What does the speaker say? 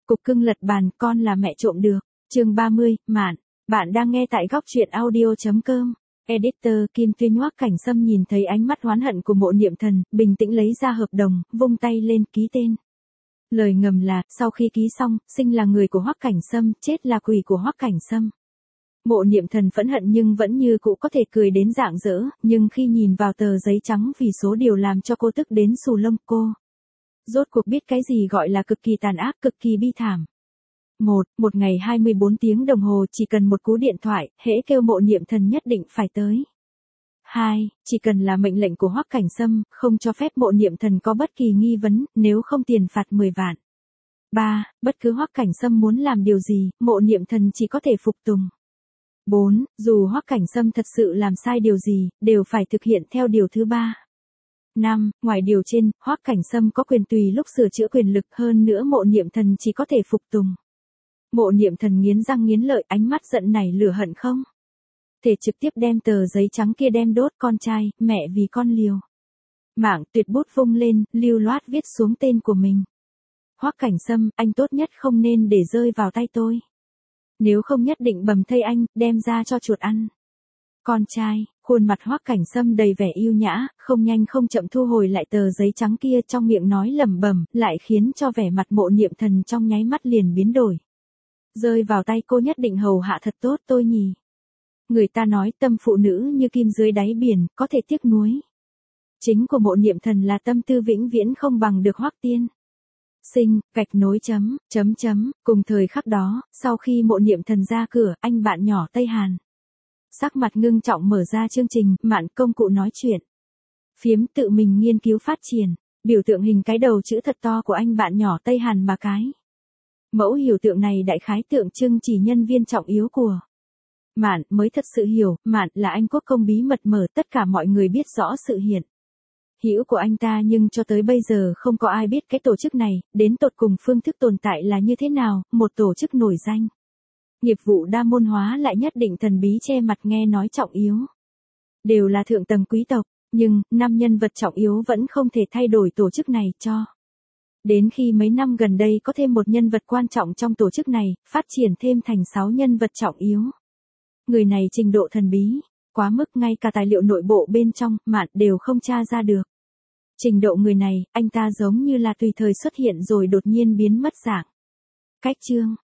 Cục cưng lật bàn, con là mẹ trộm được. Chương 30, Mạn. Bạn đang nghe tại góc truyện audio.com. Editor Kim Tuyên. Hoắc Cảnh Sâm nhìn thấy ánh mắt oán hận của Mộ Niệm Thần, bình tĩnh lấy ra hợp đồng, vung tay lên ký tên. Lời ngầm là, sau khi ký xong, sinh là người của Hoắc Cảnh Sâm, chết là quỷ của Hoắc Cảnh Sâm. Mộ Niệm Thần phẫn hận nhưng vẫn như cũ có thể cười đến rạng rỡ, nhưng khi nhìn vào tờ giấy trắng vì số điều làm cho cô tức đến xù lông, cô rốt cuộc biết cái gì gọi là cực kỳ tàn ác, cực kỳ bi thảm. Một ngày 24 tiếng đồng hồ, chỉ cần một cú điện thoại, hễ kêu Mộ Niệm Thần nhất định phải tới. 2. Chỉ cần là mệnh lệnh của Hoắc Cảnh Sâm, không cho phép Mộ Niệm Thần có bất kỳ nghi vấn, nếu không tiền phạt 10 vạn. 3. Bất cứ Hoắc Cảnh Sâm muốn làm điều gì, Mộ Niệm Thần chỉ có thể phục tùng. 4. Dù Hoắc Cảnh Sâm thật sự làm sai điều gì, đều phải thực hiện theo điều thứ 3. 5. Ngoài điều trên, Hoắc Cảnh Sâm có quyền tùy lúc sửa chữa quyền lực, hơn nữa Mộ Niệm Thần chỉ có thể phục tùng. Mộ Niệm Thần nghiến răng nghiến lợi, ánh mắt giận nảy lửa hận không thể trực tiếp đem tờ giấy trắng kia đem đốt. Con trai, mẹ vì con liều mạng, tuyệt bút vung lên, lưu loát viết xuống tên của mình. Hoắc Cảnh Sâm, anh tốt nhất không nên để rơi vào tay tôi. Nếu không nhất định bầm thây anh, đem ra cho chuột ăn. Con trai, khuôn mặt Hoắc Cảnh Sâm đầy vẻ yêu nhã, không nhanh không chậm thu hồi lại tờ giấy trắng kia, trong miệng nói lẩm bẩm, lại khiến cho vẻ mặt Mộ Niệm Thần trong nháy mắt liền biến đổi. Rơi vào tay cô nhất định hầu hạ thật tốt tôi nhỉ. Người ta nói tâm phụ nữ như kim dưới đáy biển, có thể tiếc nuối. Chính của Mộ Niệm Thần là tâm tư vĩnh viễn không bằng được Hoắc Tiên Sinh, gạch nối chấm. Cùng thời khắc đó, sau khi Mộ Niệm Thần ra cửa, anh bạn nhỏ Tây Hàn sắc mặt ngưng trọng mở ra chương trình Mạn công cụ nói chuyện. Phiếm tự mình nghiên cứu phát triển, biểu tượng hình cái đầu chữ thật to của anh bạn nhỏ Tây Hàn mà cái mẫu hiểu tượng này đại khái tượng trưng chỉ nhân viên trọng yếu của Mạn, mới thật sự hiểu, Mạn là anh quốc công bí mật mở, tất cả mọi người biết rõ sự hiện hữu của anh ta, nhưng cho tới bây giờ không có ai biết cái tổ chức này, đến tột cùng phương thức tồn tại là như thế nào, một tổ chức nổi danh. Nghiệp vụ đa môn hóa lại nhất định thần bí che mặt, nghe nói trọng yếu. Đều là thượng tầng quý tộc, nhưng, 5 nhân vật trọng yếu vẫn không thể thay đổi tổ chức này cho. Đến khi mấy năm gần đây có thêm một nhân vật quan trọng trong tổ chức này, phát triển thêm thành 6 nhân vật trọng yếu. Người này trình độ thần bí quá mức, ngay cả tài liệu nội bộ bên trong, Mạn đều không tra ra được. Trình độ người này, anh ta giống như là tùy thời xuất hiện rồi đột nhiên biến mất dạng. Cách chương